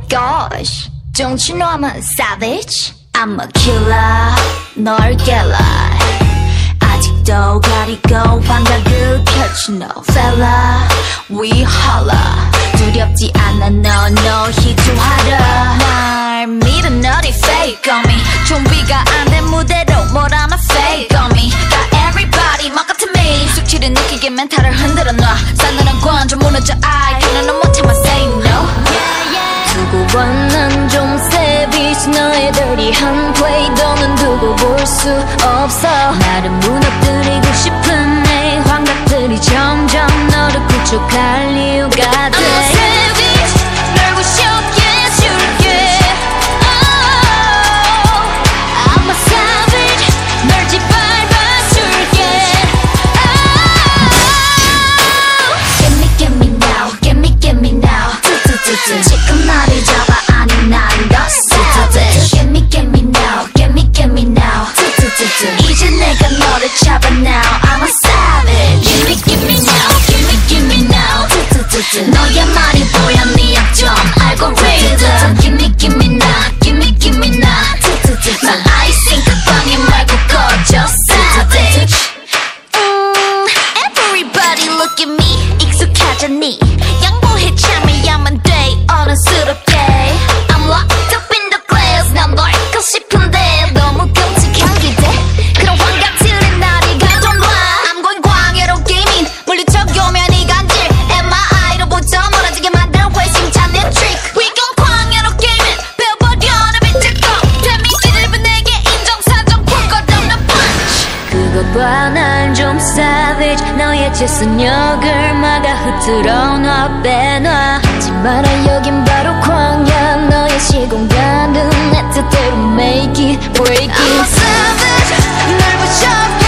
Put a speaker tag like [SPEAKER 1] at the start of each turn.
[SPEAKER 1] gosh, don't you know I'm a savage? I'm a killer, 널 깰라. 아직도 가리고 환각을 펼치 no fella. We holla. 두렵지 않아 no 희투하라. 날 믿어 너리 fake on me. 준비가 안 된 무대로 뭘 하나 fake on me. 다 everybody 막 같은 me. 숙취를 느끼게 멘탈을 흔들어 놔. 싸늘한 관점 무너져 I can't 못 참아 say no. 두고 봐 난 좀 savage. 너의 dirty한 play 너는 두고 볼 수 없어. 나를 무너뜨리고 싶은 내 환각들이 점점 너를 구축할 이유가 돼. I'm a savage 널 부셔게 해줄게. Oh, I'm a savage 널 짓밟아줄게. Oh, get me now, get me now. 지금 나를 잡아 아니 난 더 savage. Get me now, get me now. 이제 내가 너를 잡아 now. I'm a savage. Give me now, give me now. 너야말이 보여 네 약점 알고리즘. Give me now, give me now. 난 아이싱 그 방에 말고 꺼져 savage. Everybody look at me. 익숙하잖니. 양보해 참여야만 돼 어른스럽게. I'm locked up in the glass. 난 널 고 싶은데 너무 끔찍한 기대. 그런 환각들의 날이 가져놔. I'm going 광야로 게이밍. 물리적이오면 이 간질 MRI로부터 멀어지게 만든 회심찬 내 트릭. We gon' 광야로 게이밍. 배워버려 내 빛을 꺼. 데미지를 내게 인정사정 굴거없는 punch. 그거 봐 난 좀 savage. 너의 재선역을 막아 흐트러 놔 빼놔. 하지 마라 여긴 바로 광야. 너의 시공간은 내 뜻대로 make it break it. I'm a savage 널 부셔